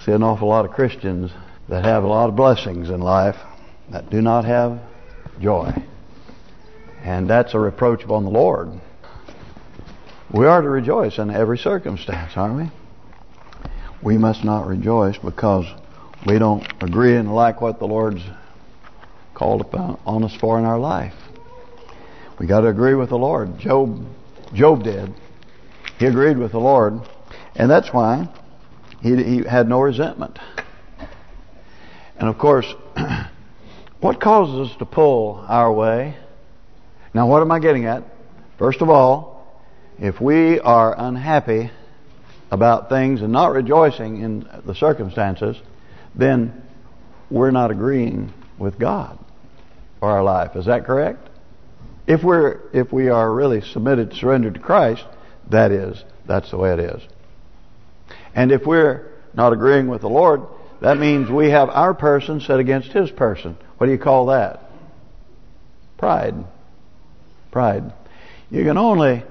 See an awful lot of Christians that have a lot of blessings in life that do not have joy. And that's a reproach upon the Lord. We are to rejoice in every circumstance, aren't we? We must not rejoice because we don't agree and like what the Lord's called upon on us for in our life. We got to agree with the Lord. Job did. He agreed with the Lord, and that's why he had no resentment. And of course, what causes us to pull our way? Now, what am I getting at? First of all, if we are unhappy about things and not rejoicing in the circumstances, then we're not agreeing with God for our life. Is that correct? If we are really submitted, surrendered to Christ, that's the way it is. And if we're not agreeing with the Lord, that means we have our person set against His person. What do you call that? Pride. Pride. You can only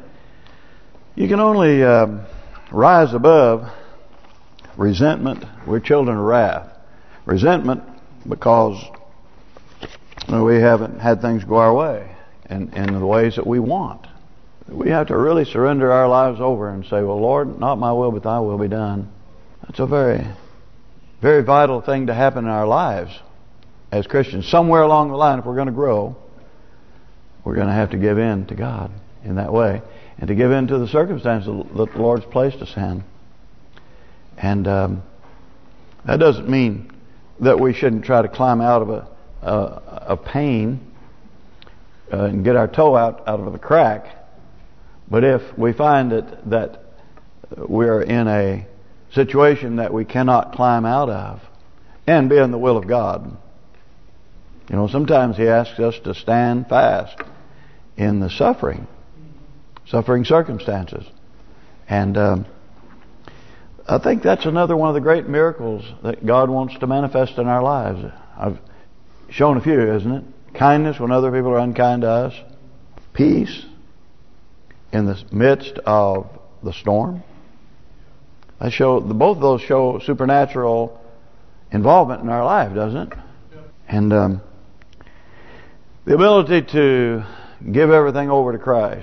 rise above resentment. We're children of wrath. Resentment because we haven't had things go our way and in the ways that we want. We have to really surrender our lives over and say, well, Lord, not my will, but Thy will be done. That's a very, very vital thing to happen in our lives as Christians. Somewhere along the line, if we're going to grow, we're going to have to give in to God in that way, and to give in to the circumstances that the Lord's placed us in. And that doesn't mean that we shouldn't try to climb out of a pain and get our toe out of the crack. But if we find that we're in a situation that we cannot climb out of, and be in the will of God, sometimes He asks us to stand fast in the suffering circumstances. And I think that's another one of the great miracles that God wants to manifest in our lives. I've shown a few, isn't it? Kindness when other people are unkind to us. Peace in the midst of the storm. Both of those show supernatural involvement in our life, doesn't it? And the ability to give everything over to Christ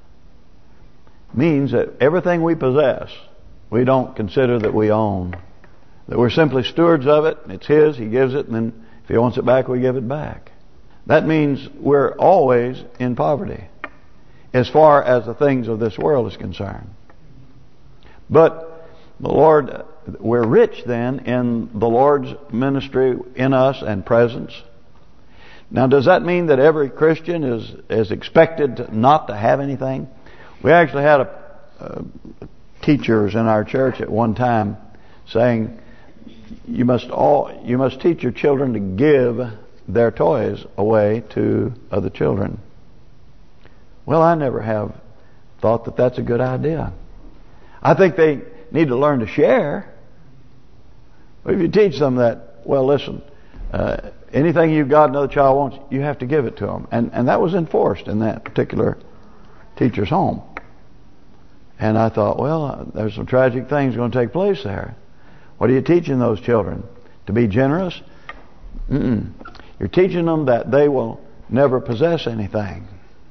means that everything we possess, we don't consider that we own. That we're simply stewards of it. It's His. He gives it, and then if He wants it back, we give it back. That means we're always in poverty as far as the things of this world is concerned. But the Lord, we're rich then in the Lord's ministry in us and presence. Now, does that mean that every Christian is expected not to have anything? We actually had teachers in our church at one time saying, you must teach your children to give their toys away to other children. Well, I never have thought that that's a good idea. I think they need to learn to share. But if you teach them that, well, listen, anything you've got another child wants, you have to give it to them. And that was enforced in that particular teacher's home. And I thought, well, there's some tragic things going to take place there. What are you teaching those children? To be generous? You're teaching them that they will never possess anything.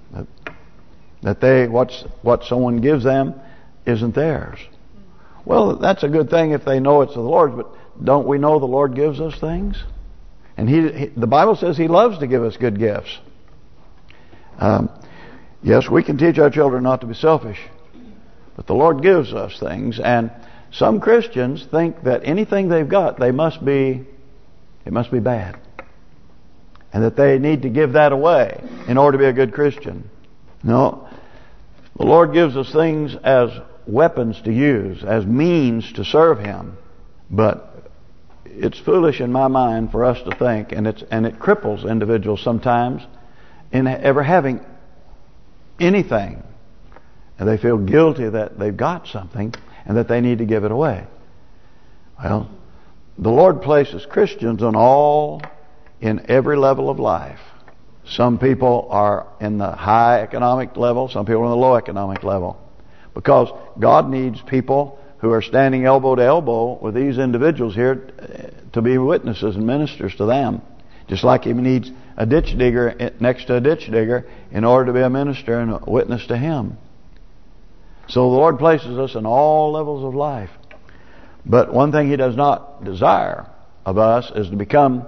That what someone gives them isn't theirs. Well, that's a good thing if they know it's the Lord's, but don't we know the Lord gives us things? And the Bible says He loves to give us good gifts. Yes, we can teach our children not to be selfish, but the Lord gives us things, and some Christians think that anything they've got, it must be bad, and that they need to give that away in order to be a good Christian. No, the Lord gives us things as weapons to use, as means to serve Him, but it's foolish in my mind for us to think, and it cripples individuals sometimes in ever having anything, and they feel guilty that they've got something and that they need to give it away. Well, the Lord places Christians in every level of life. Some people are in the high economic level, some people are in the low economic level, because God needs people who are standing elbow to elbow with these individuals here to be witnesses and ministers to them. Just like he needs a ditch digger next to a ditch digger in order to be a minister and a witness to him. So the Lord places us in all levels of life. But one thing He does not desire of us is to become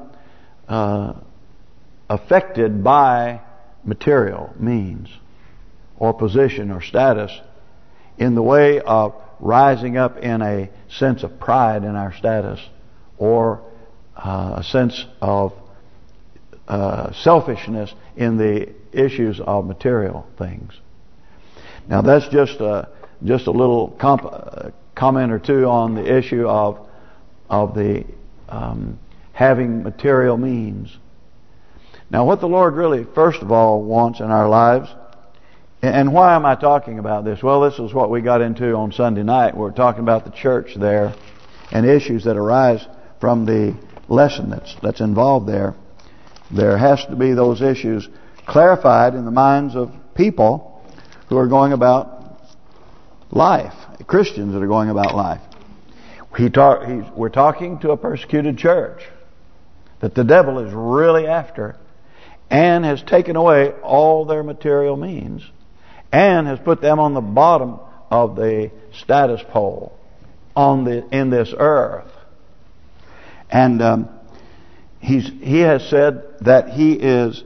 affected by material means or position or status in the way of rising up in a sense of pride in our status or a sense of selfishness in the issues of material things. Now that's just a little comment or two on the issue of the having material means. Now what the Lord really first of all wants in our lives, and why am I talking about this? Well, this is what we got into on Sunday night. We're talking about the church there and issues that arise from the lesson that's involved there. There has to be those issues clarified in the minds of people who are going about life, Christians that are going about life. We're talking to a persecuted church that the devil is really after and has taken away all their material means and has put them on the bottom of the status pole in this earth. And he has said that he is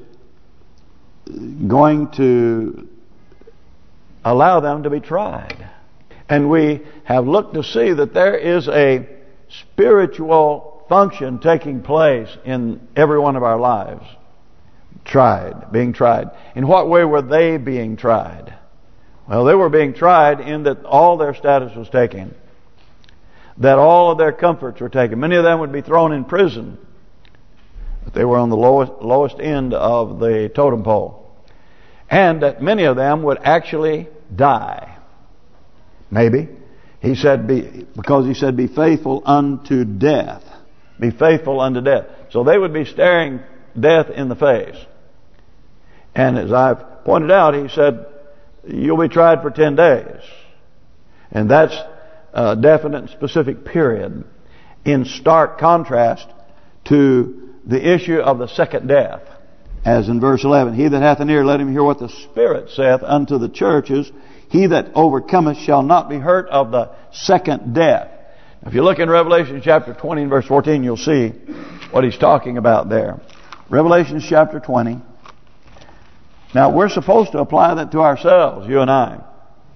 going to allow them to be tried. And we have looked to see that there is a spiritual function taking place in every one of our lives. Being tried. In what way were they being tried? Well, they were being tried in that all their status was taken. That all of their comforts were taken. Many of them would be thrown in prison. But they were on the lowest end of the totem pole. And that many of them would actually die. Maybe. He said, because he said, be faithful unto death. Be faithful unto death. So they would be staring death in the face. And as I've pointed out, he said, you'll be tried for 10 days. And that's a definite and specific period. In stark contrast to the issue of the second death. As in verse 11, he that hath an ear, let him hear what the Spirit saith unto the churches. He that overcometh shall not be hurt of the second death. If you look in Revelation chapter 20 and verse 14, you'll see what he's talking about there. Revelation chapter 20. Now, we're supposed to apply that to ourselves, you and I.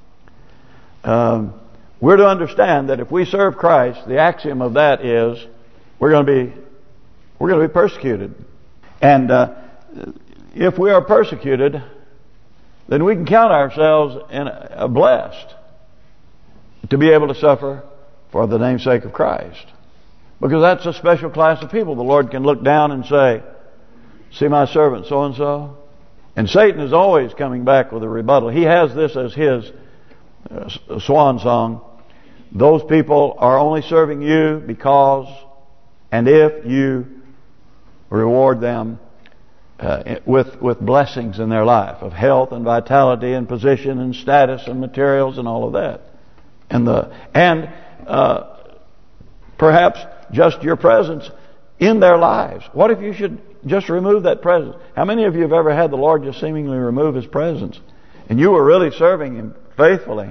We're to understand that if we serve Christ, the axiom of that is we're going to be persecuted. And if we are persecuted, then we can count ourselves blessed to be able to suffer for the name's sake of Christ. Because that's a special class of people. The Lord can look down and say, see my servant so-and-so? And Satan is always coming back with a rebuttal. He has this as his swan song. Those people are only serving you because and if you reward them with blessings in their life of health and vitality and position and status and materials and all of that. And perhaps just your presence in their lives. What if you should just remove that presence? How many of you have ever had the Lord just seemingly remove His presence and you were really serving Him faithfully?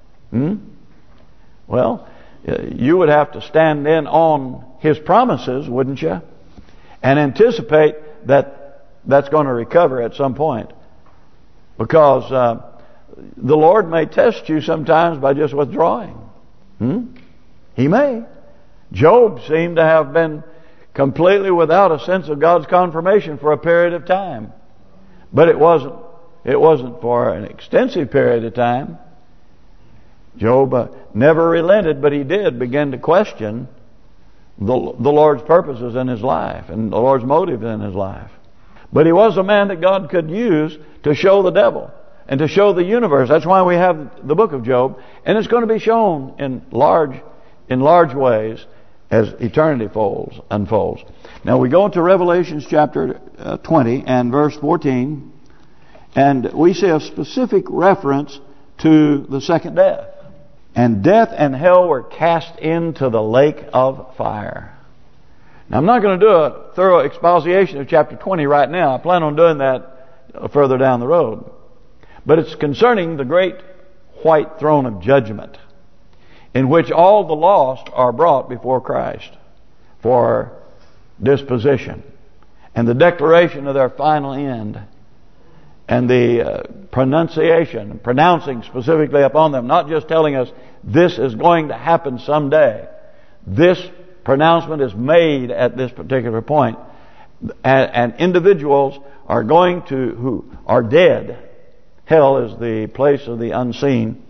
Well, you would have to stand in on His promises, wouldn't you? And anticipate that that's going to recover at some point. Because the Lord may test you sometimes by just withdrawing. He may. Job seemed to have been completely without a sense of God's confirmation for a period of time. But it wasn't for an extensive period of time. Job never relented, but he did begin to question the Lord's purposes in his life and the Lord's motive in his life. But he was a man that God could use to show the devil and to show the universe. That's why we have the book of Job, and it's going to be shown in large ways as eternity unfolds. Now we go into Revelation chapter 20 and verse 14, and we see a specific reference to the second death. And death and hell were cast into the lake of fire. Now, I'm not going to do a thorough exposition of chapter 20 right now. I plan on doing that further down the road. But it's concerning the great white throne of judgment, in which all the lost are brought before Christ for disposition, and the declaration of their final end, and the pronouncing specifically upon them, not just telling us this is going to happen someday. This pronouncement is made at this particular point, and individuals are going to, who are dead. Hell is the place of the unseen.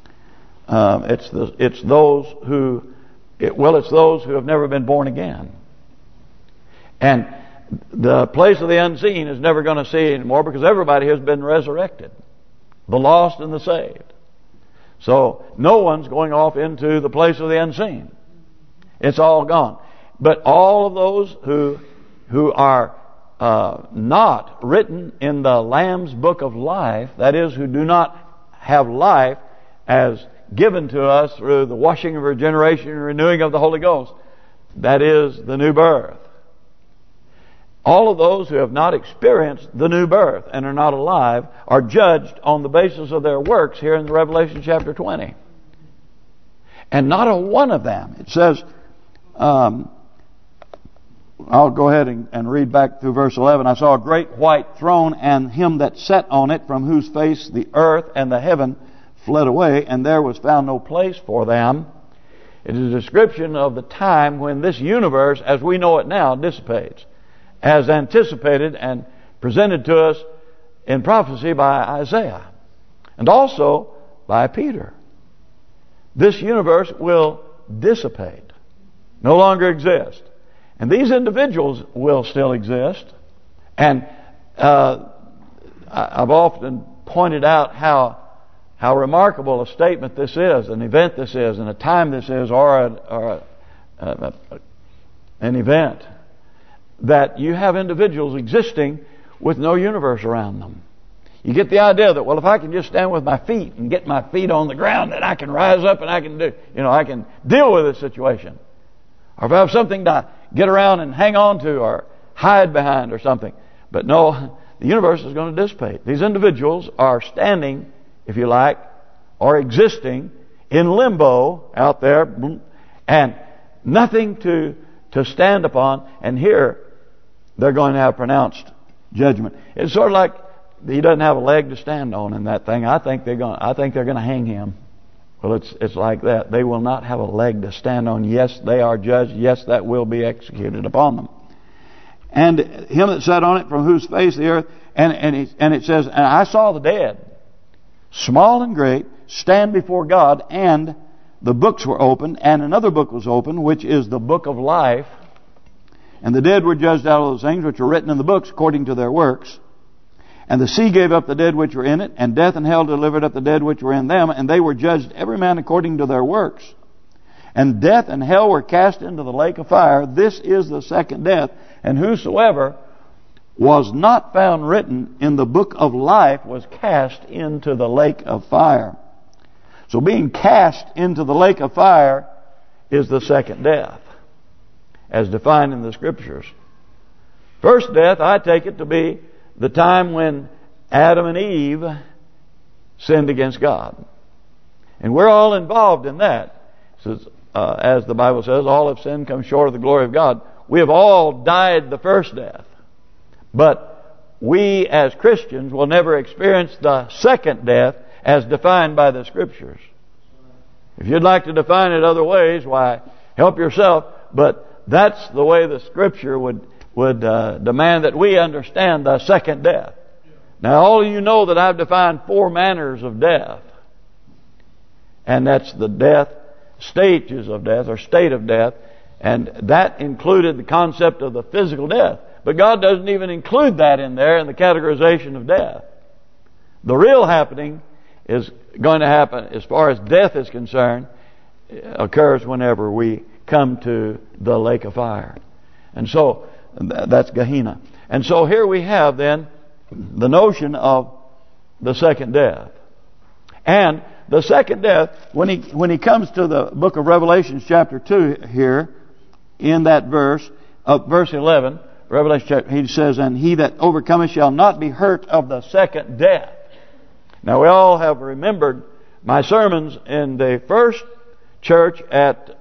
It's those who have never been born again. And the place of the unseen is never going to see anymore, because everybody has been resurrected, the lost and the saved. So no one's going off into the place of the unseen. It's all gone. But all of those who are not written in the Lamb's book of life, that is, who do not have life as given to us through the washing of regeneration and renewing of the Holy Ghost, that is the new birth. All of those who have not experienced the new birth and are not alive are judged on the basis of their works here in the Revelation chapter 20. And not a one of them. It says, I'll go ahead and read back through verse 11. I saw a great white throne, and him that sat on it, from whose face the earth and the heaven fled away, and there was found no place for them. It is a description of the time when this universe, as we know it now, dissipates, as anticipated and presented to us in prophecy by Isaiah and also by Peter. This universe will dissipate, no longer exist. And these individuals will still exist. And I've often pointed out how remarkable a statement this is, an event this is, and a time this is, or an event, that you have individuals existing with no universe around them. You get the idea that, well, if I can just stand with my feet and get my feet on the ground, then I can rise up and I can do, I can deal with this situation. Or if I have something to get around and hang on to or hide behind or something. But no, the universe is going to dissipate. These individuals are standing, if you like, or existing in limbo out there, and nothing to stand upon. And here they're going to have pronounced judgment. It's sort of like he doesn't have a leg to stand on in that thing. I think they're going to hang him. Well, it's like that. They will not have a leg to stand on. Yes, they are judged. Yes, that will be executed upon them. And him that sat on it, from whose face the earth, and it says, and I saw the dead, small and great, stand before God, and the books were opened, and another book was opened, which is the book of life. And the dead were judged out of those things which were written in the books according to their works. And the sea gave up the dead which were in it, and death and hell delivered up the dead which were in them, and they were judged every man according to their works. And death and hell were cast into the lake of fire. This is the second death. And whosoever was not found written in the book of life was cast into the lake of fire. So being cast into the lake of fire is the second death, as defined in the Scriptures. First death, I take it to be the time when Adam and Eve sinned against God. And we're all involved in that. So, as the Bible says, all have sinned, come short of the glory of God. We have all died the first death. But we as Christians will never experience the second death as defined by the Scriptures. If you'd like to define it other ways, why, help yourself. But that's the way the Scripture would demand that we understand the second death. Now, all of you know that I've defined 4 manners of death. And that's the death, stages of death, or state of death. And that included the concept of the physical death. But God doesn't even include that in there in the categorization of death. The real happening is going to happen, as far as death is concerned, occurs whenever we come to the lake of fire. And so, that's Gehenna. And so here we have then the notion of the second death. And the second death, when he comes to the book of Revelation chapter 2 here, in that verse 11, Revelation chapter, he says, and he that overcometh shall not be hurt of the second death. Now we all have remembered my sermons in the first church at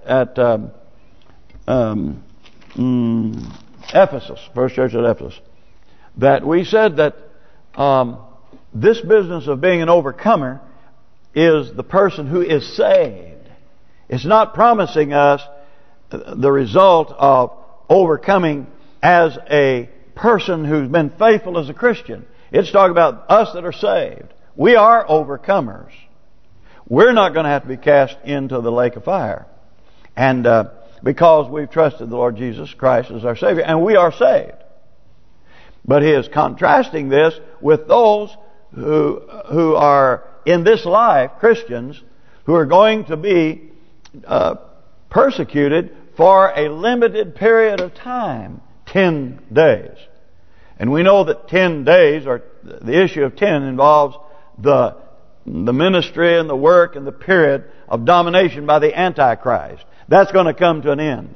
Ephesus, first church at Ephesus, that we said that this business of being an overcomer is the person who is saved. It's not promising us the result of overcoming as a person who's been faithful as a Christian. It's talking about us that are saved. We are overcomers. We're not going to have to be cast into the lake of fire. And because we've trusted the Lord Jesus Christ as our Savior, and we are saved. But he is contrasting this with those who are in this life, Christians, who are going to be persecuted for a limited period of time, 10 days. And we know that 10 days, or the issue of 10, involves the ministry and the work and the period of domination by the Antichrist. That's going to come to an end.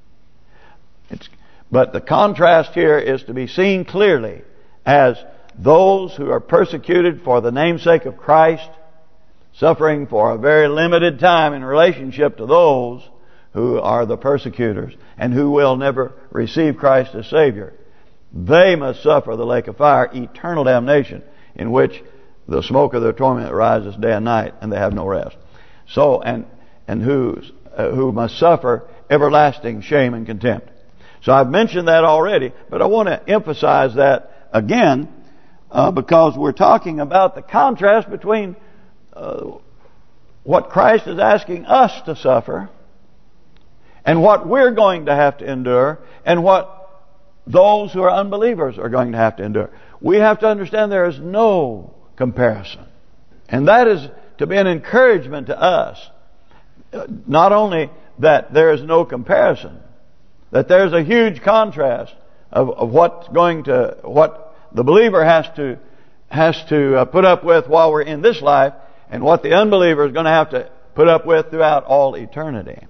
But the contrast here is to be seen clearly as those who are persecuted for the namesake of Christ, suffering for a very limited time in relationship to those who are the persecutors and who will never receive Christ as Savior. They must suffer the lake of fire, eternal damnation, in which the smoke of their torment rises day and night, and they have no rest. So, and who must suffer everlasting shame and contempt. So I've mentioned that already, but I want to emphasize that again, because we're talking about the contrast between what Christ is asking us to suffer and what we're going to have to endure, and what those who are unbelievers are going to have to endure. We have to understand there is no comparison. And that is to be an encouragement to us. Not only that there is no comparison, that there's a huge contrast of what the believer has to put up with while we're in this life, and what the unbeliever is going to have to put up with throughout all eternity.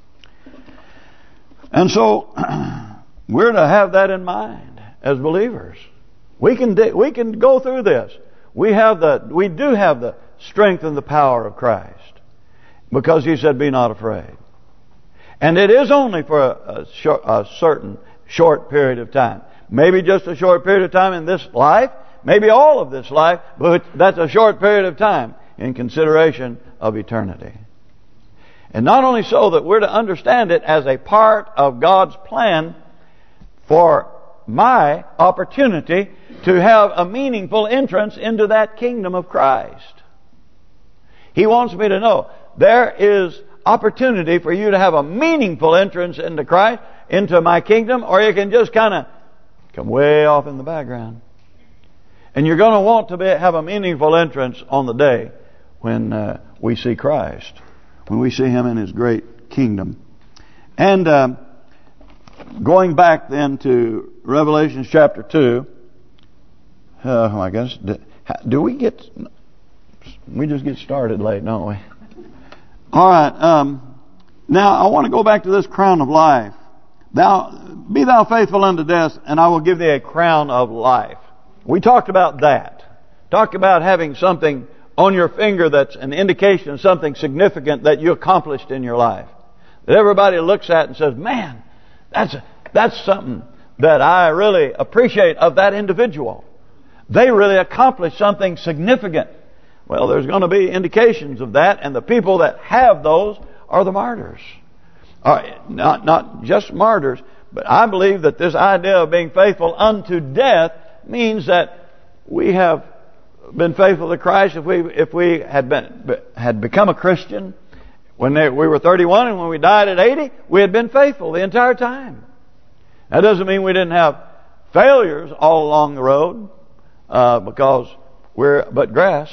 And so we're to have that in mind as believers. We can go through this. We do have the strength and the power of Christ, because He said, "Be not afraid." And it is only for a certain short period of time. Maybe just a short period of time in this life, maybe all of this life, but that's a short period of time in consideration of eternity. And not only so, that we're to understand it as a part of God's plan for my opportunity to have a meaningful entrance into that kingdom of Christ. He wants me to know there is opportunity for you to have a meaningful entrance into Christ, into my kingdom, or you can just kind of come way off in the background. And you're going to want to have a meaningful entrance on the day when we see Christ, when we see Him in His great kingdom. And going back then to Revelation chapter 2, oh my goodness, we just get started late, don't we? All right. Now I want to go back to this crown of life. Be thou faithful unto death, and I will give thee a crown of life. We talked about that. Talked about having something on your finger that's an indication of something significant that you accomplished in your life. That everybody looks at and says, "Man, that's something that I really appreciate of that individual. They really accomplished something significant." Well, there's going to be indications of that, and the people that have those are the martyrs. Not just martyrs, but I believe that this idea of being faithful unto death means that we have been faithful to Christ. If we had become a Christian when we were 31, and when we died at 80, we had been faithful the entire time. That doesn't mean we didn't have failures all along the road, because we're but grass.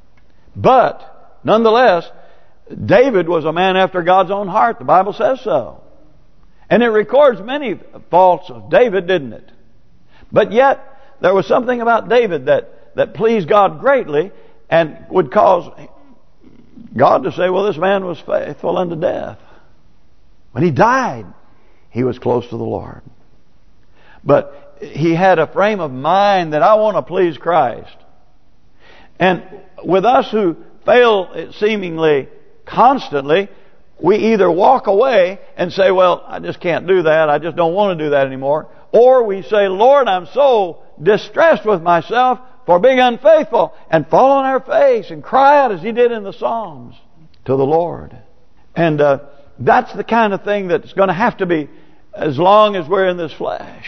But nonetheless, David was a man after God's own heart. The Bible says so. And it records many faults of David, didn't it? But yet, there was something about David that pleased God greatly, and would cause God to say, well, this man was faithful unto death. When he died, he was close to the Lord. But he had a frame of mind that I want to please Christ. And with us who fail seemingly constantly, we either walk away and say, well, I just can't do that. I just don't want to do that anymore. Or we say, Lord, I'm so distressed with myself for being unfaithful, and fall on our face and cry out as he did in the Psalms to the Lord. And that's the kind of thing that's going to have to be as long as we're in this flesh.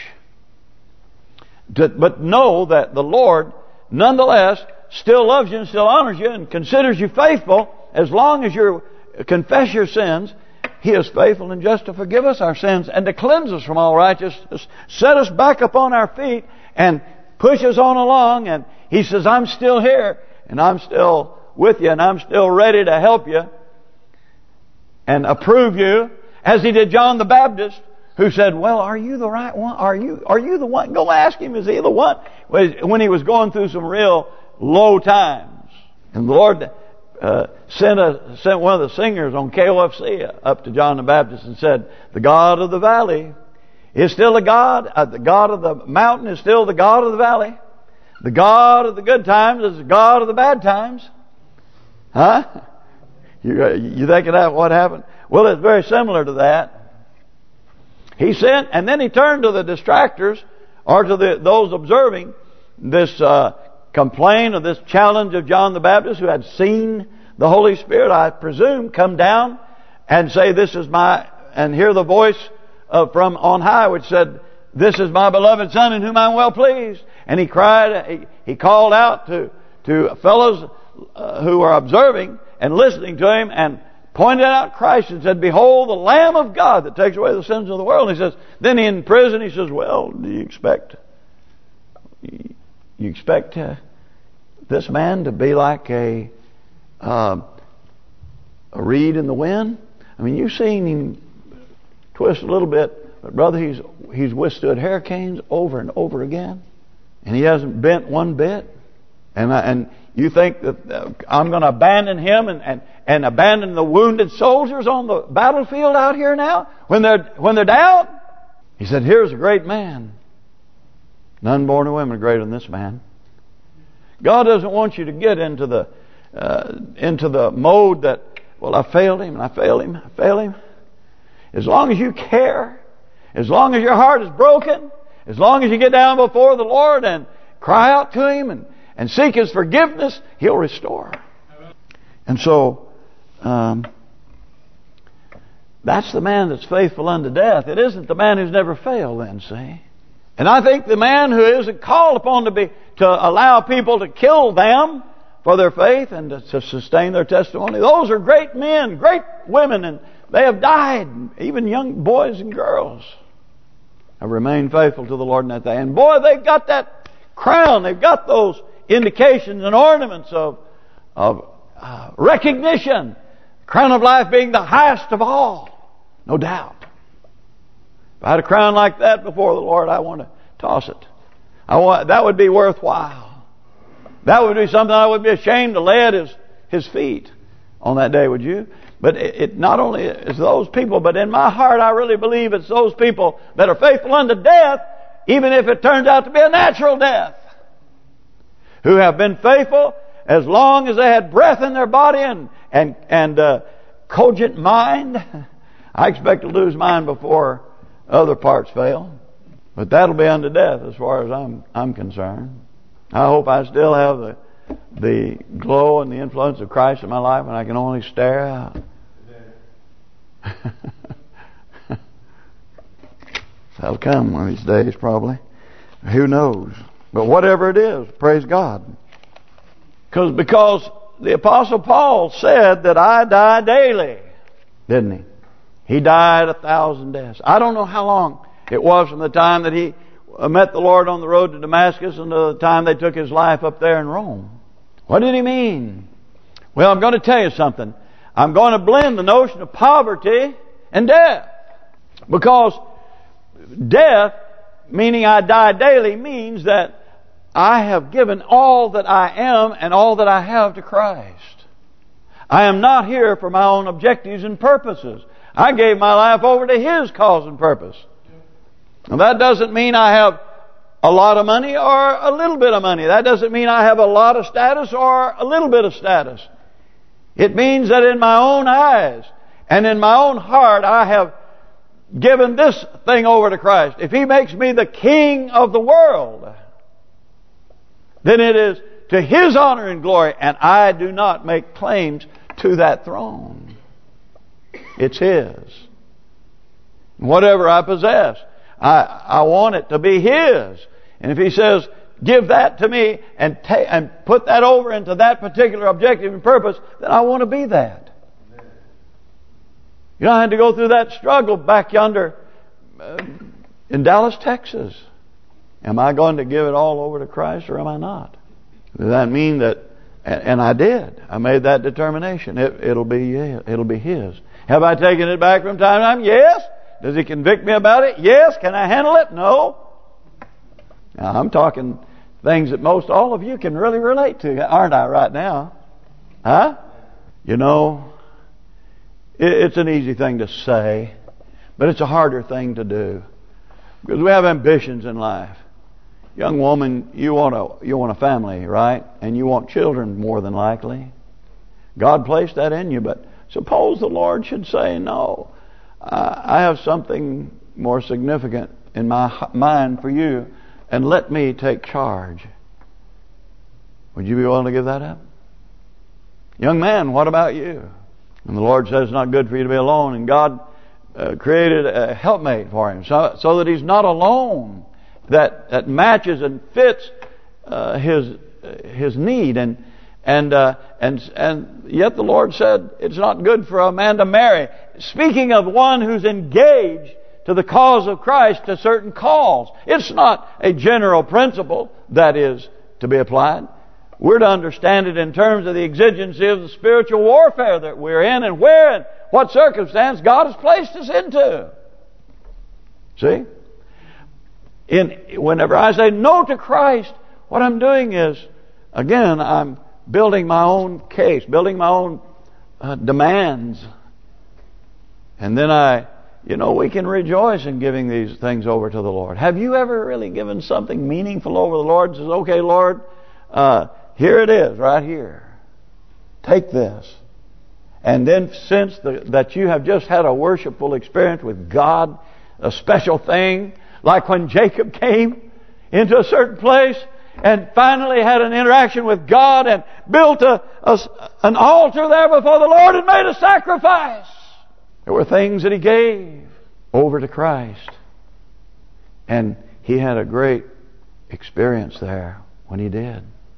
But know that the Lord, nonetheless, still loves you and still honors you and considers you faithful as long as you confess your sins. He is faithful and just to forgive us our sins and to cleanse us from all righteousness, set us back upon our feet and push us on along. And He says, I'm still here and I'm still with you and I'm still ready to help you and approve you, as He did John the Baptist, who said, well, are you the right one? Are you the one? Go ask him, is he the one? When he was going through some real low times. And the Lord sent one of the singers on KOFC up to John the Baptist and said, the God of the valley is still the God. The God of the mountain is still the God of the valley. The God of the good times is the God of the bad times. Huh? You thinking that what happened? Well, it's very similar to that. He sent, and then He turned to the distractors, or to those observing this complaint or this challenge of John the Baptist, who had seen the Holy Spirit, I presume, come down and say, "This is my," and hear the voice from on high, which said, "This is my beloved Son, in whom I am well pleased." And He cried, He called out to fellows who were observing and listening to Him, and pointed out Christ and said, "Behold, the Lamb of God that takes away the sins of the world." And He says, then in prison He says, "Well, do you expect this man to be like a reed in the wind? I mean, you've seen him twist a little bit, but brother, he's withstood hurricanes over and over again, and he hasn't bent one bit. And you think that I'm going to abandon him and abandon the wounded soldiers on the battlefield out here now when they're down?" He said, "Here's a great man. None born of women greater than this man." God doesn't want you to get into the mode that, well, I failed him and I failed him, I failed him. As long as you care, as long as your heart is broken, as long as you get down before the Lord and cry out to Him and seek His forgiveness, He'll restore. And so, that's the man that's faithful unto death. It isn't the man who's never failed then, see? And I think the man who isn't called upon to allow people to kill them for their faith and to sustain their testimony, those are great men, great women, and they have died. Even young boys and girls have remained faithful to the Lord in that day. And boy, they've got that crown. They've got those indications and ornaments of recognition. Crown of life being the highest of all, no doubt. If I had a crown like that before the Lord, I want to toss it. That would be worthwhile. That would be something I would be ashamed to lay at His feet on that day, would you? But it not only is those people, but in my heart I really believe it's those people that are faithful unto death, even if it turns out to be a natural death, who have been faithful as long as they had breath in their body and cogent mind. I expect to lose mine before other parts fail, but that'll be unto death as far as I'm concerned. I hope I still have the glow and the influence of Christ in my life, and I can only stare out. That'll come one of these days, probably. Who knows? But whatever it is, praise God. Because the Apostle Paul said that I die daily, didn't he? He died 1,000 deaths. I don't know how long it was from the time that he met the Lord on the road to Damascus until the time they took his life up there in Rome. What did he mean? Well, I'm going to tell you something. I'm going to blend the notion of poverty and death. Because death, meaning I die daily, means that I have given all that I am and all that I have to Christ. I am not here for my own objectives and purposes. I gave my life over to His cause and purpose. Now that doesn't mean I have a lot of money or a little bit of money. That doesn't mean I have a lot of status or a little bit of status. It means that in my own eyes and in my own heart I have given this thing over to Christ. If He makes me the king of the world, then it is to His honor and glory, and I do not make claims to that throne. It's His. Whatever I possess, I want it to be His. And if He says, give that to me and put that over into that particular objective and purpose, then I want to be that. You know, I had to go through that struggle back yonder in Dallas, Texas. Am I going to give it all over to Christ or am I not? Does that mean that? And I did. I made that determination. It'll be His. Have I taken it back from time to time? Yes. Does He convict me about it? Yes. Can I handle it? No. Now I'm talking things that most all of you can really relate to, aren't I, right now? Huh? You know, it's an easy thing to say, but it's a harder thing to do. Because we have ambitions in life. Young woman, you want a family, right? And you want children more than likely. God placed that in you, but suppose the Lord should say, no, I have something more significant in my mind for you, and let me take charge. Would you be willing to give that up? Young man, what about you? And the Lord says it's not good for you to be alone, and God created a helpmate for him so that he's not alone, that matches and fits his need, and yet the Lord said it's not good for a man to marry. Speaking of one who's engaged to the cause of Christ to certain calls, it's not a general principle that is to be applied. We're to understand it in terms of the exigency of the spiritual warfare that we're in, and where and what circumstance God has placed us into. See? Whenever I say no to Christ, what I'm doing is, again, I'm building my own case, building my own demands. And then we can rejoice in giving these things over to the Lord. Have you ever really given something meaningful over to the Lord and says, okay, Lord, here it is, right here. Take this. And then sense that you have just had a worshipful experience with God, a special thing, like when Jacob came into a certain place and finally had an interaction with God and built an altar there before the Lord and made a sacrifice. There were things that he gave over to Christ. And he had a great experience there when he did.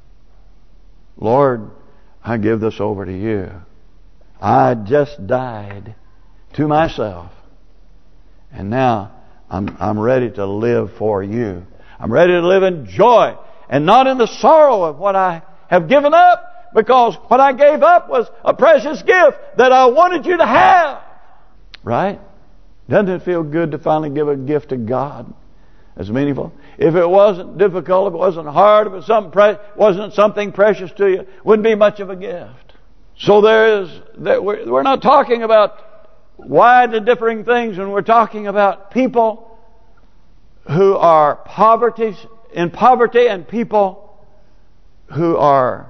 Lord, I give this over to you. I just died to myself. And now I'm ready to live for you. I'm ready to live in joy and not in the sorrow of what I have given up, because what I gave up was a precious gift that I wanted you to have. Right? Doesn't it feel good to finally give a gift to God that's meaningful? If it wasn't difficult, if it wasn't hard, if it wasn't something precious to you, it wouldn't be much of a gift. So we're not talking about widely differing things when we're talking about people who are in poverty and people who are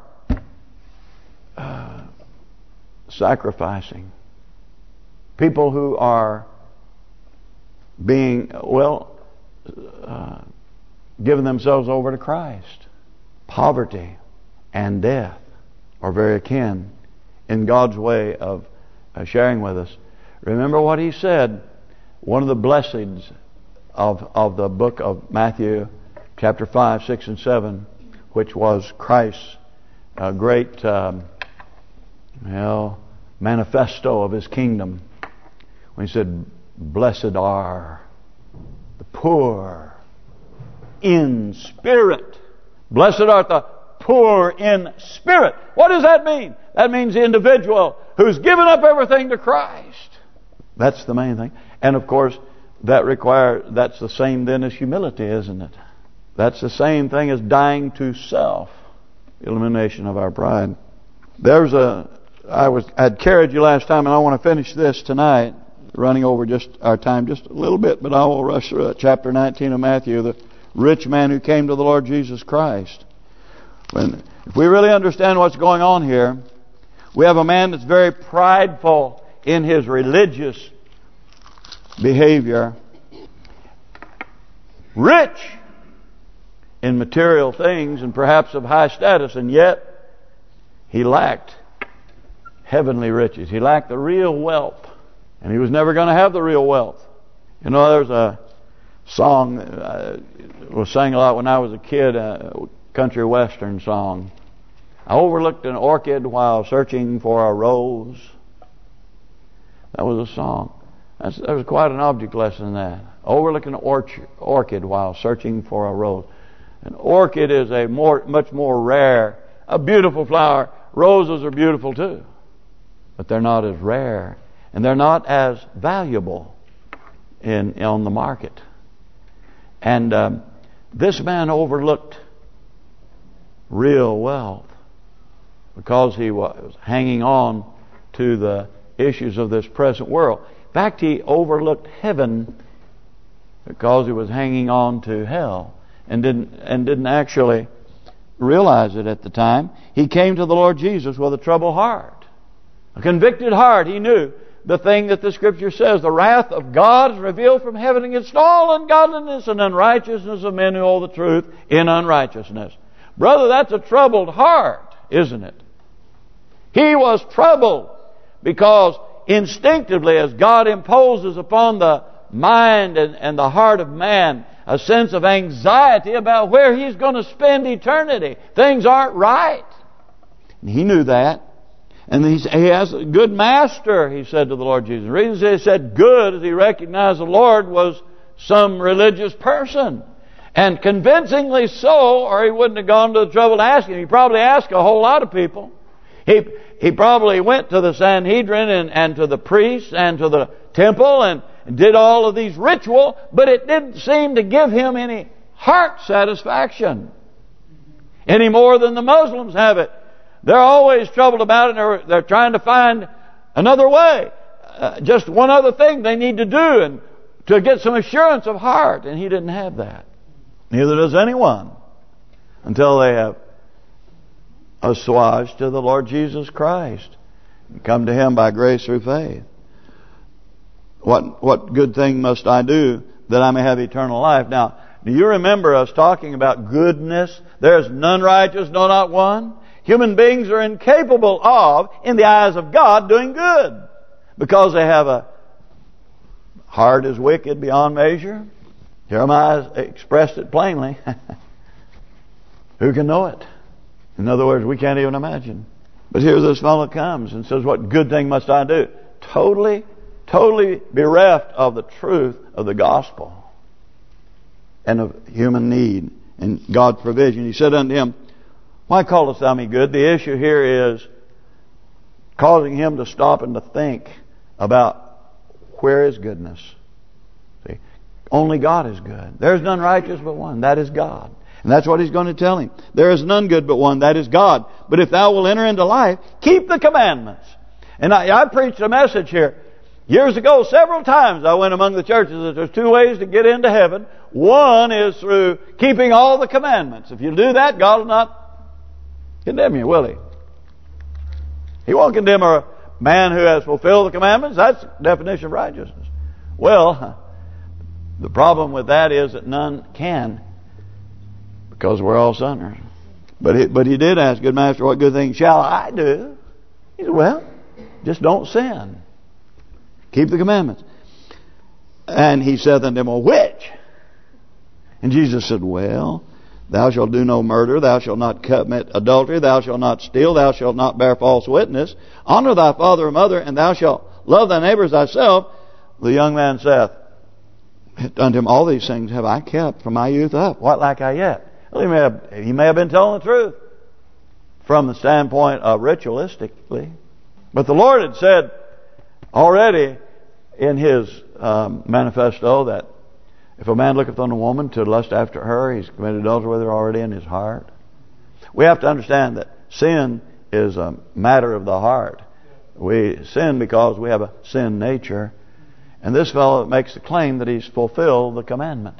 sacrificing. People who are being, giving themselves over to Christ. Poverty and death are very akin in God's way of sharing with us. Remember what He said, one of the blessings of the book of Matthew, chapter 5, 6, and 7, which was Christ's great manifesto of His kingdom. When He said, blessed are the poor in spirit. Blessed art the poor in spirit. What does that mean? That means the individual who's given up everything to Christ. That's the main thing. And of course, that's the same then as humility, isn't it? That's the same thing as dying to self. Elimination of our pride. There's a I'd carried you last time, and I want to finish this tonight, running over just our time just a little bit, but I will rush through it. Chapter 19 of Matthew, the rich man who came to the Lord Jesus Christ. If we really understand what's going on here, we have a man that's very prideful in his religious behavior, rich in material things and perhaps of high status, and yet he lacked heavenly riches. He lacked the real wealth, and he was never going to have the real wealth. You know, there's a song was sang a lot when I was a kid, a country western song. I overlooked an orchid while searching for a rose. That was a song. There was quite an object lesson in that. Overlooking an orchid while searching for a rose. An orchid is a much more rare, a beautiful flower. Roses are beautiful too, but they're not as rare, and they're not as valuable on the market. And this man overlooked real wealth because he was hanging on to the issues of this present world. In fact, he overlooked heaven because he was hanging on to hell and didn't actually realize it at the time. He came to the Lord Jesus with a troubled heart, a convicted heart. He knew the thing that the Scripture says, the wrath of God is revealed from heaven against all ungodliness and unrighteousness of men who hold the truth in unrighteousness. Brother, that's a troubled heart, isn't it? He was troubled because instinctively, as God imposes upon the mind and the heart of man a sense of anxiety about where he's going to spend eternity, things aren't right. And he knew that. And he has a good master, he said to the Lord Jesus. The reason he said good is he recognized the Lord was some religious person. And convincingly so, or he wouldn't have gone to the trouble to ask him. He probably asked a whole lot of people. He probably went to the Sanhedrin and to the priests and to the temple and did all of these ritual, but it didn't seem to give him any heart satisfaction any more than the Muslims have it. They're always troubled about it, and they're trying to find another way, just one other thing they need to do and to get some assurance of heart, and he didn't have that. Neither does anyone until they have assuaged to the Lord Jesus Christ and come to Him by grace through faith. What good thing must I do that I may have eternal life? Now, do you remember us talking about goodness? There is none righteous, no, not one. Human beings are incapable of, in the eyes of God, doing good because they have a heart is wicked beyond measure. Jeremiah expressed it plainly. Who can know it? In other words, we can't even imagine. But here this fellow comes and says, what good thing must I do? Totally bereft of the truth of the gospel and of human need and God's provision. He said unto him, why callest thou me good? The issue here is causing him to stop and to think about where is goodness. See, only God is good. There is none righteous but one. That is God. And that's what he's going to tell him. There is none good but one. That is God. But if thou wilt enter into life, keep the commandments. And I preached a message here years ago. Several times I went among the churches that there's two ways to get into heaven. One is through keeping all the commandments. If you do that, God will not condemn you, will He? He won't condemn a man who has fulfilled the commandments. That's the definition of righteousness. Well, the problem with that is that none can, because we're all sinners. But he did ask, good master, what good thing shall I do? He said, well, just don't sin. Keep the commandments. And he said unto him, well, which? And Jesus said, well, thou shalt do no murder, thou shalt not commit adultery, thou shalt not steal, thou shalt not bear false witness, honor thy father and mother, and thou shalt love thy neighbor as thyself. The young man saith unto him, all these things have I kept from my youth up. What lack I yet? Well, he may have been telling the truth from the standpoint of ritualistically. But the Lord had said already in His manifesto that if a man looketh on a woman to lust after her, he's committed adultery with her already in his heart. We have to understand that sin is a matter of the heart. We sin because we have a sin nature. And this fellow makes the claim that he's fulfilled the commandments.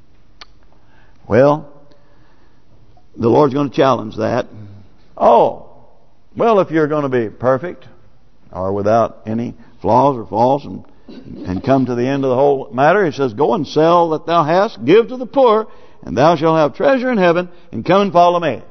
Well, the Lord's going to challenge that. Oh, well, if you're going to be perfect or without any flaws or faults and come to the end of the whole matter, he says, go and sell that thou hast, give to the poor, and thou shalt have treasure in heaven, and come and follow me.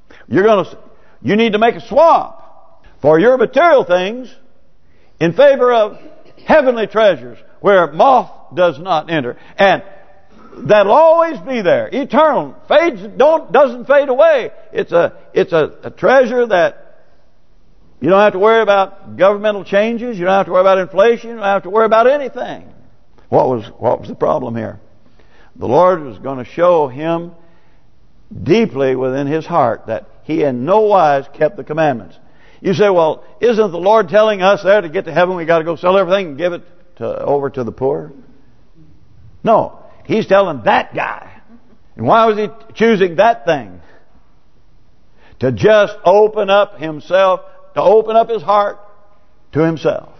You need to make a swap for your material things in favor of heavenly treasures where moth does not enter, and that'll always be there, eternal, doesn't fade away. It's a treasure that you don't have to worry about governmental changes. You don't have to worry about inflation. You don't have to worry about anything. What was the problem here? The Lord was going to show him deeply within his heart that he in no wise kept the commandments. You say, well, isn't the Lord telling us there to get to heaven we got to go sell everything and give it over to the poor? No, he's telling that guy. And why was he choosing that thing? To just open up himself, to open up his heart to himself.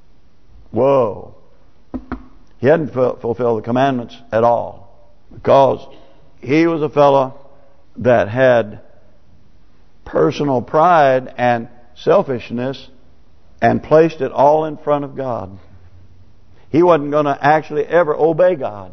Whoa. He hadn't fulfilled the commandments at all, because he was a fellow that had personal pride and selfishness and placed it all in front of God. He wasn't going to actually ever obey God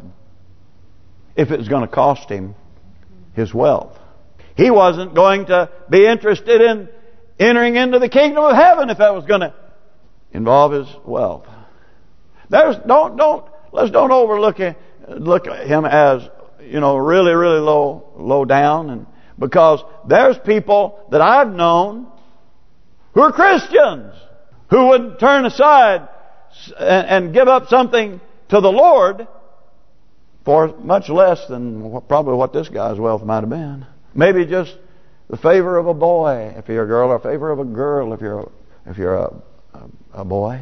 if it was going to cost him his wealth. He wasn't going to be interested in entering into the kingdom of heaven if that was going to involve his wealth. Let's don't overlook look at him as, really, really low down, and because there's people that I've known who are Christians who would turn aside and give up something to the Lord for much less than probably what this guy's wealth might have been. Maybe just the favor of a boy if you're a girl, or favor of a girl if you're a boy,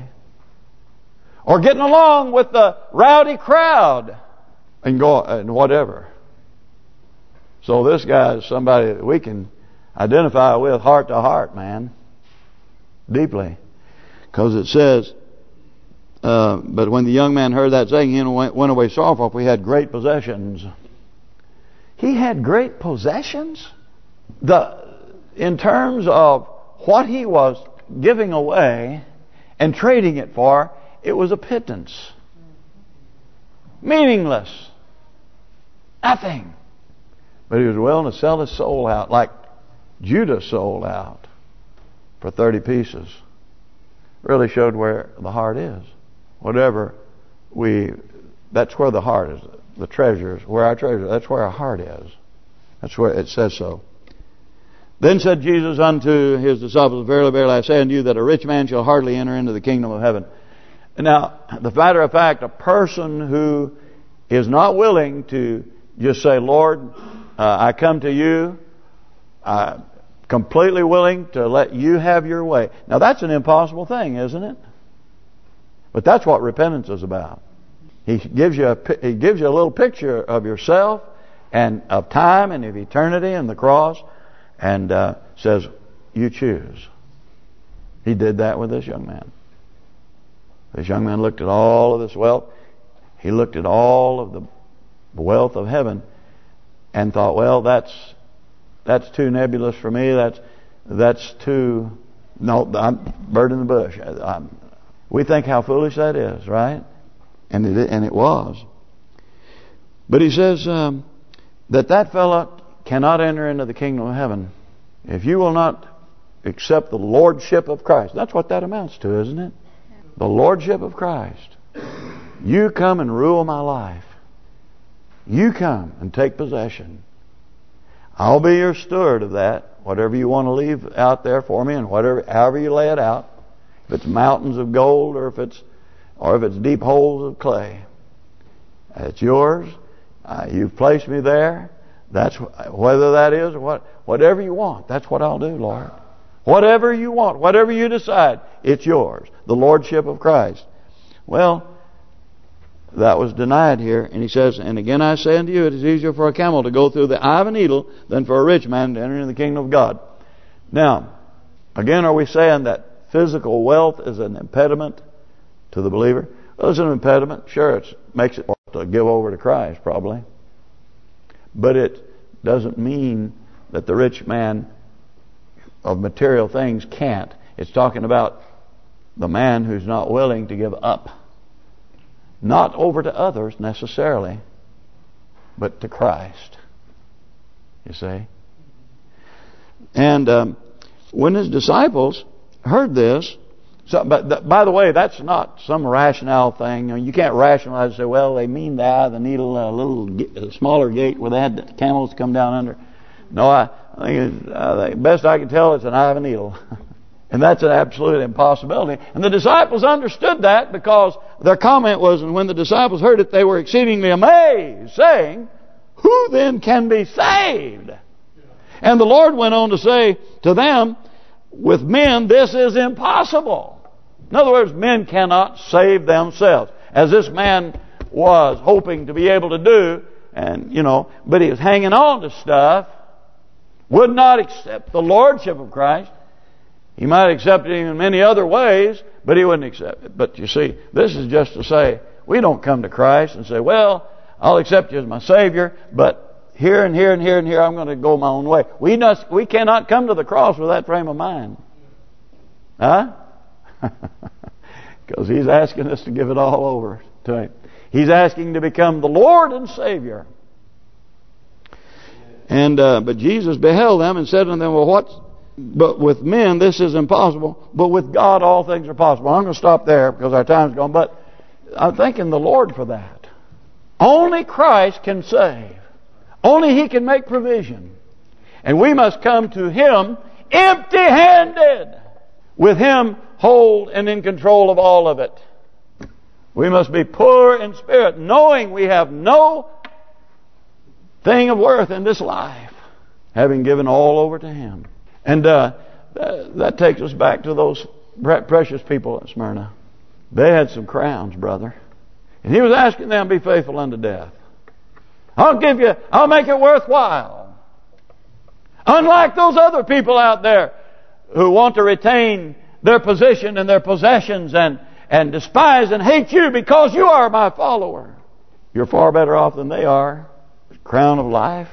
or getting along with the rowdy crowd and whatever. So this guy is somebody that we can identify with heart to heart, man, deeply, because it says, but when the young man heard that saying, he went away sorrowful, for he had great possessions. He had great possessions? In terms of what he was giving away and trading it for, it was a pittance. Meaningless. Nothing. But he was willing to sell his soul out, like Judas sold out for 30 pieces. Really showed where the heart is. That's where the heart is. The treasure is where our treasure. That's where our heart is. That's where it says so. Then said Jesus unto his disciples, Verily, verily, I say unto you that a rich man shall hardly enter into the kingdom of heaven. Now, the matter of fact, a person who is not willing to just say, Lord, I come to you, completely willing to let you have your way. Now, that's an impossible thing, isn't it? But that's what repentance is about. He gives you a little picture of yourself and of time and of eternity and the cross, and says, you choose. He did that with this young man. This young man looked at all of this wealth. He looked at all of the wealth of heaven and thought, well, that's too nebulous for me. That's too... No, I'm bird in the bush. We think how foolish that is, right? And it was. But he says that fellow cannot enter into the kingdom of heaven if you will not accept the lordship of Christ. That's what that amounts to, isn't it? The lordship of Christ. You come and rule my life. You come and take possession. I'll be your steward of that. Whatever you want to leave out there for me, and however you lay it out. If it's mountains of gold, or if it's deep holes of clay, it's yours. You've placed me there. That's whether that is or whatever you want. That's what I'll do, Lord. Whatever you want, whatever you decide, it's yours. The lordship of Christ. Well, that was denied here, and he says, and again I say unto you, it is easier for a camel to go through the eye of a needle than for a rich man to enter into the kingdom of God. Now, again, are we saying that physical wealth is an impediment to the believer? Well, it's an impediment. Sure, it makes it to give over to Christ, probably. But it doesn't mean that the rich man of material things can't. It's talking about the man who's not willing to give up. Not over to others necessarily, but to Christ. You see? And when his disciples heard this, but by the way, that's not some rationale thing. You can't rationalize and say, well, they mean the eye of the needle, a smaller gate where they had camels come down under. No, I think the best I can tell it's an eye of a needle. And that's an absolute impossibility. And the disciples understood that because their comment was, and when the disciples heard it, they were exceedingly amazed, saying, who then can be saved? And the Lord went on to say to them, with men this is impossible. In other words, men cannot save themselves. As this man was hoping to be able to do, and but he was hanging on to stuff, would not accept the Lordship of Christ. He might accept it in many other ways, but he wouldn't accept it. But you see, this is just to say, we don't come to Christ and say, well, I'll accept you as my Savior, but here and here and here and here, I'm going to go my own way. We cannot come to the cross with that frame of mind. Huh? Because He's asking us to give it all over to Him. He's asking to become the Lord and Savior. And but Jesus beheld them and said unto them, well, but with men this is impossible, but with God all things are possible. I'm going to stop there because our time's gone, but I'm thanking the Lord for that. Only Christ can save. Only He can make provision. And we must come to Him empty-handed, with Him whole and in control of all of it. We must be poor in spirit, knowing we have no thing of worth in this life, having given all over to Him. And that takes us back to those precious people at Smyrna. They had some crowns, brother. And He was asking them to be faithful unto death. I'll make it worthwhile. Unlike those other people out there who want to retain their position and their possessions and despise and hate you because you are my follower. You're far better off than they are. Crown of life,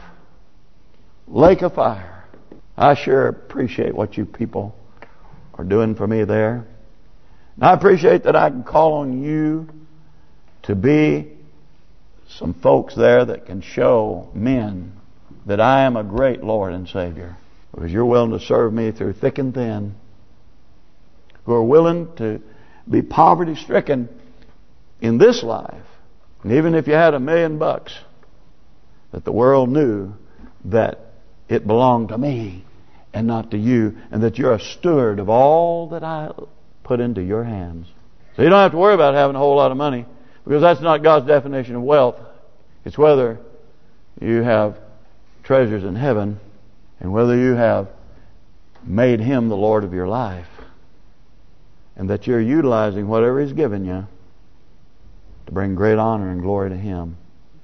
lake of fire. I sure appreciate what you people are doing for me there. And I appreciate that I can call on you to be some folks there that can show men that I am a great Lord and Savior. Because you're willing to serve me through thick and thin. Who are willing to be poverty-stricken in this life. And even if you had $1 million, that the world knew that it belonged to me and not to you, and that you're a steward of all that I put into your hands. So you don't have to worry about having a whole lot of money, because that's not God's definition of wealth. It's whether you have treasures in heaven and whether you have made Him the Lord of your life, and that you're utilizing whatever He's given you to bring great honor and glory to Him.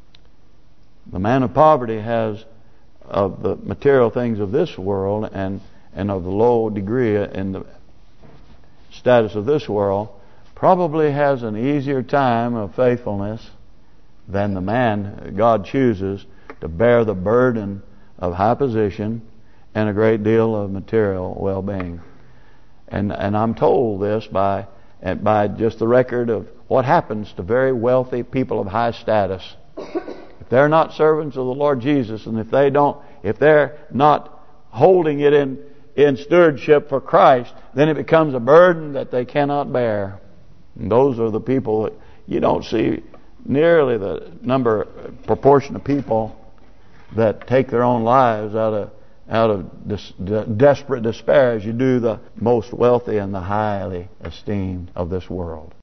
The man of poverty has of the material things of this world and of the low degree in the status of this world, probably has an easier time of faithfulness than the man God chooses to bear the burden of high position and a great deal of material well-being. And I'm told this by just the record of what happens to very wealthy people of high status. If they're not servants of the Lord Jesus, and if they're not holding it in stewardship for Christ, then it becomes a burden that they cannot bear. And those are the people that you don't see nearly the proportion of people that take their own lives out of desperate despair as you do the most wealthy and the highly esteemed of this world.